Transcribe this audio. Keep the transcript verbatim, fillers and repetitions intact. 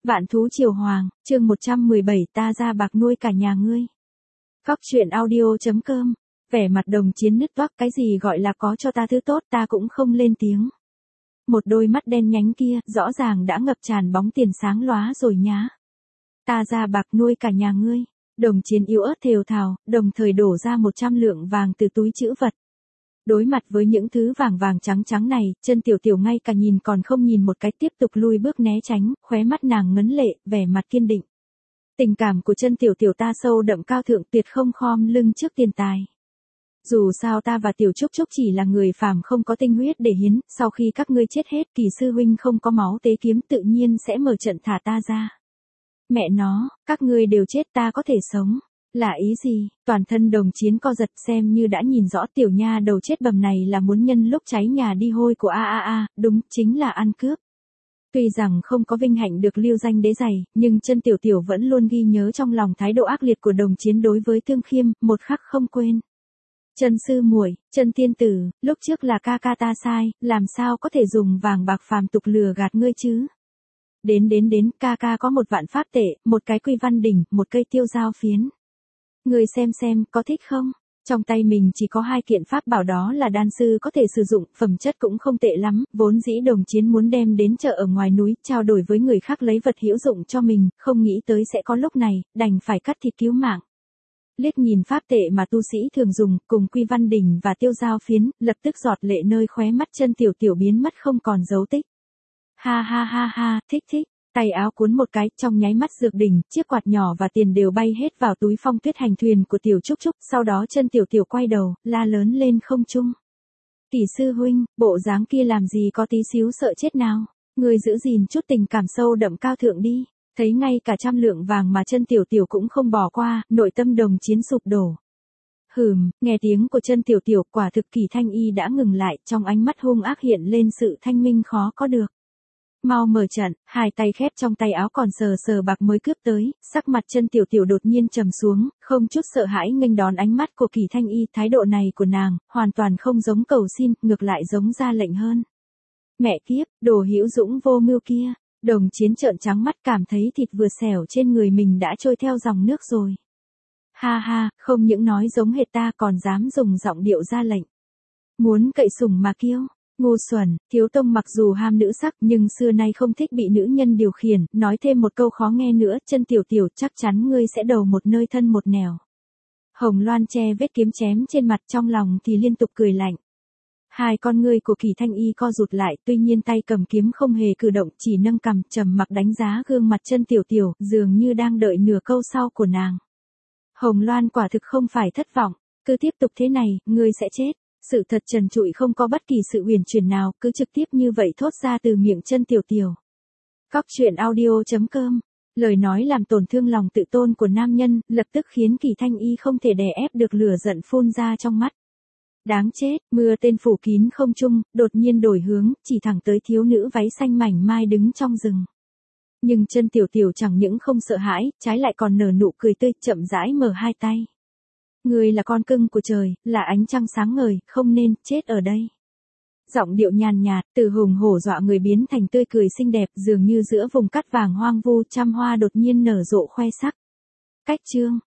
Vạn thú triều hoàng, chương một trăm mười bảy ta ra bạc nuôi cả nhà ngươi. Cóc truyện audio chấm com. Vẻ mặt Đồng Chiến nứt toác, cái gì gọi là có cho ta thứ tốt ta cũng không lên tiếng. Một đôi mắt đen nhánh kia, rõ ràng đã ngập tràn bóng tiền sáng lóa rồi nhá. Ta ra bạc nuôi cả nhà ngươi. Đồng Chiến yếu ớt thều thào, đồng thời đổ ra một trăm lượng vàng từ túi trữ vật. Đối mặt với những thứ vàng vàng trắng trắng này, chân tiểu tiểu ngay cả nhìn còn không nhìn một cái tiếp tục lui bước né tránh, khóe mắt nàng ngấn lệ, vẻ mặt kiên định. Tình cảm của chân tiểu tiểu ta sâu đậm cao thượng, tuyệt không khom lưng trước tiền tài. Dù sao ta và tiểu trúc trúc chỉ là người phàm không có tinh huyết để hiến, sau khi các ngươi chết hết Kỳ sư huynh không có máu tế kiếm tự nhiên sẽ mở trận thả ta ra. Mẹ nó, các ngươi đều chết ta có thể sống. Là ý gì? Toàn thân Đồng Chiến co giật, xem như đã nhìn rõ tiểu nha đầu chết bầm này là muốn nhân lúc cháy nhà đi hôi của a a a, đúng, chính là ăn cướp. Tuy rằng không có vinh hạnh được lưu danh đế giày, nhưng chân tiểu tiểu vẫn luôn ghi nhớ trong lòng thái độ ác liệt của Đồng Chiến đối với Thương Khiêm, một khắc không quên. Chân sư muội, chân tiên tử, lúc trước là ca ca ta sai, làm sao có thể dùng vàng bạc phàm tục lừa gạt ngươi chứ? Đến đến đến, ca ca có một vạn pháp tệ, một cái quy văn đỉnh, một cây tiêu dao phiến. Người xem xem, có thích không? Trong tay mình chỉ có hai kiện pháp bảo, đó là đan sư có thể sử dụng, phẩm chất cũng không tệ lắm, vốn dĩ Đồng Chiến muốn đem đến chợ ở ngoài núi, trao đổi với người khác lấy vật hữu dụng cho mình, không nghĩ tới sẽ có lúc này, đành phải cắt thịt cứu mạng. Liếc nhìn pháp tệ mà tu sĩ thường dùng, cùng quy văn đỉnh và tiêu dao phiến, lập tức giọt lệ nơi khóe mắt chân tiểu tiểu biến mất không còn dấu tích. Ha ha ha ha, thích thích. Tay áo cuốn một cái, trong nháy mắt dược đỉnh, chiếc quạt nhỏ và tiền đều bay hết vào túi phong tuyết hành thuyền của tiểu trúc trúc, sau đó chân tiểu tiểu quay đầu, la lớn lên không trung. Kỳ sư huynh, bộ dáng kia làm gì có tí xíu sợ chết nào, người giữ gìn chút tình cảm sâu đậm cao thượng đi. Thấy ngay cả trăm lượng vàng mà chân tiểu tiểu cũng không bỏ qua, nội tâm Đồng Chiến sụp đổ. Hừm, nghe tiếng của chân tiểu tiểu, quả thực Kỳ Thanh Y đã ngừng lại, trong ánh mắt hung ác hiện lên sự thanh minh khó có được. Mau mở trận, hai tay khép trong tay áo còn sờ sờ bạc mới cướp tới, sắc mặt chân tiểu tiểu đột nhiên trầm xuống, không chút sợ hãi nghênh đón ánh mắt của Kỳ Thanh Y, thái độ này của nàng, hoàn toàn không giống cầu xin, ngược lại giống ra lệnh hơn. Mẹ kiếp, đồ hữu dũng vô mưu kia, Đồng Chiến trợn trắng mắt cảm thấy thịt vừa xẻo trên người mình đã trôi theo dòng nước rồi. Ha ha, không những nói giống hệt ta còn dám dùng giọng điệu ra lệnh. Muốn cậy sủng mà kiêu. Ngu xuẩn, thiếu tông mặc dù ham nữ sắc nhưng xưa nay không thích bị nữ nhân điều khiển, nói thêm một câu khó nghe nữa, chân tiểu tiểu chắc chắn ngươi sẽ đầu một nơi thân một nẻo. Hồng Loan che vết kiếm chém trên mặt, trong lòng thì liên tục cười lạnh. Hai con ngươi của Kỳ Thanh Y co rụt lại, tuy nhiên tay cầm kiếm không hề cử động, chỉ nâng cằm trầm mặc đánh giá gương mặt chân tiểu tiểu, dường như đang đợi nửa câu sau của nàng. Hồng Loan quả thực không phải thất vọng, cứ tiếp tục thế này, ngươi sẽ chết. Sự thật trần trụi không có bất kỳ sự uyển chuyển nào, cứ trực tiếp như vậy thốt ra từ miệng chân tiểu tiểu. Cóc truyện audio chấm com. Lời nói làm tổn thương lòng tự tôn của nam nhân, lập tức khiến Kỳ Thanh Y không thể đè ép được lửa giận phun ra trong mắt. Đáng chết, mưa tên phủ kín không trung, đột nhiên đổi hướng, chỉ thẳng tới thiếu nữ váy xanh mảnh mai đứng trong rừng. Nhưng chân tiểu tiểu chẳng những không sợ hãi, trái lại còn nở nụ cười tươi, chậm rãi mở hai tay. Ngươi là con cưng của trời, là ánh trăng sáng ngời, không nên chết ở đây. Giọng điệu nhàn nhạt, từ hùng hổ dọa người biến thành tươi cười xinh đẹp, dường như giữa vùng cát vàng hoang vu trăm hoa đột nhiên nở rộ khoe sắc. Cách chương,